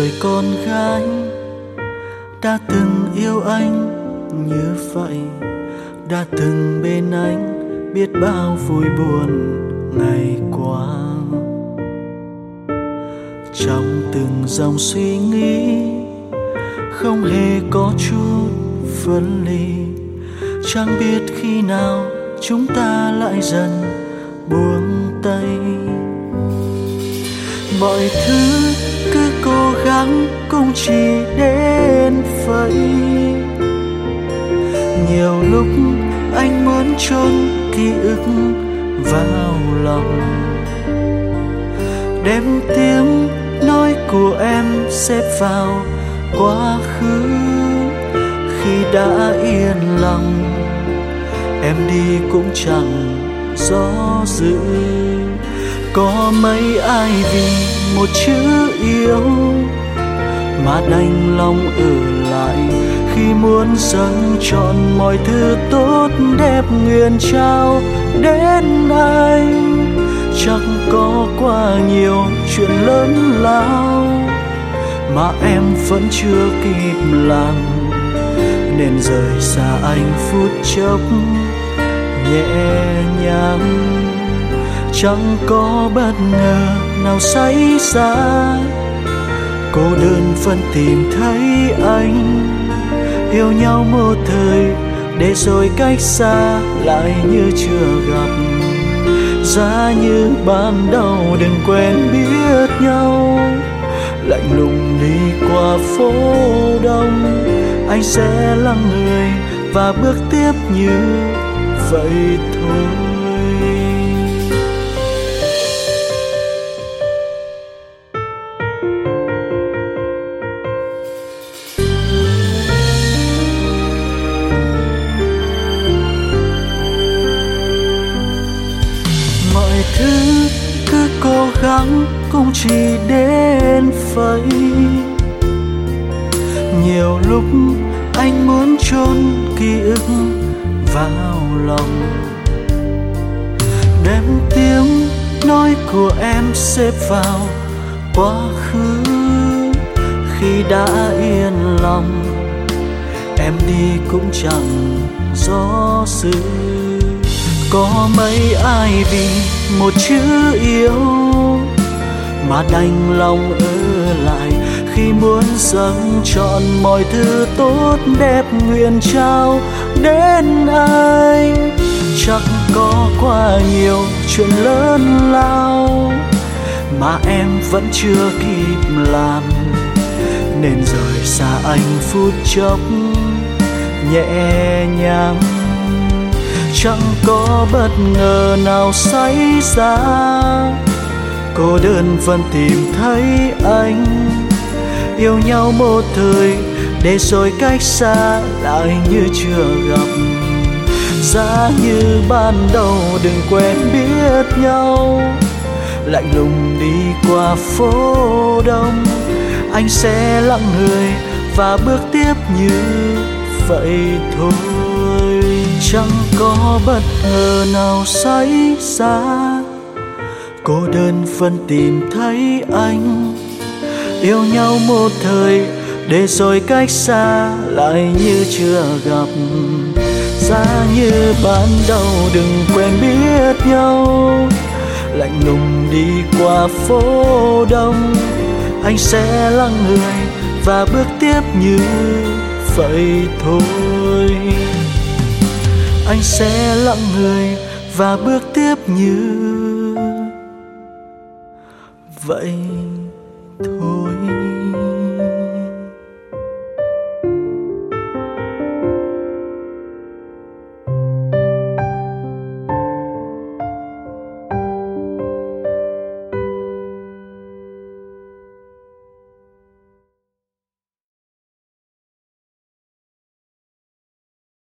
người con gái đã từng yêu anh như vậy, đã từng bên anh biết bao vui buồn ngày qua. Trong từng dòng suy nghĩ không hề có chút phân ly, chẳng biết khi nào chúng ta lại dần buông tay. Mọi thứ cứ cố gắng cũng chỉ đến vậy. Nhiều lúc anh muốn chôn ký ức vào lòng, đem tiếng nói của em xếp vào quá khứ. Khi đã yên lòng, em đi cũng chẳng do dự. Có mấy ai vì một chữ yêu mà đành lòng ở lại, khi muốn dâng trọn mọi thứ tốt đẹp nguyện trao đến anh. Chẳng có quá nhiều chuyện lớn lao mà em vẫn chưa kịp làm, nên rời xa anh phút chốc nhẹ nhàng. Chẳng có bất ngờ nào xảy ra, cô đơn vẫn tìm thấy anh. Yêu nhau một thời để rồi cách xa, lại như chưa gặp. Giá như ban đầu đừng quen biết nhau, lạnh lùng đi qua phố đông. Anh sẽ lặng người và bước tiếp như vậy thôi. Mọi thứ cứ cố gắng cũng chỉ đến vậy. Nhiều lúc anh muốn chôn ký ức vào lòng, đem tiếng nói của em xếp vào quá khứ. Khi đã yên lòng, em đi cũng chẳng do dự. Có mấy ai vì một chữ yêu mà đành lòng ở lại, khi muốn dâng trọn mọi thứ tốt đẹp nguyện trao đến anh. Chắc có quá nhiều chuyện lớn lao mà em vẫn chưa kịp làm, nên rời xa anh phút chốc nhẹ nhàng. Chẳng có bất ngờ nào xảy ra, cô đơn vẫn tìm thấy anh. Yêu nhau một thời để rồi cách xa, lại như chưa gặp. Giá như ban đầu đừng quen biết nhau, lạnh lùng đi qua phố đông. Anh sẽ lặng người và bước tiếp như vậy thôi. Chẳng có bất ngờ nào xảy ra, cô đơn vẫn tìm thấy anh. Yêu nhau một thời để rồi cách xa, lại như chưa gặp. Giá như ban đầu đừng quen biết nhau, lạnh lùng đi qua phố đông. Anh sẽ lặng người và bước tiếp như vậy thôi. Anh sẽ lặng người và bước tiếp như vậy thôi.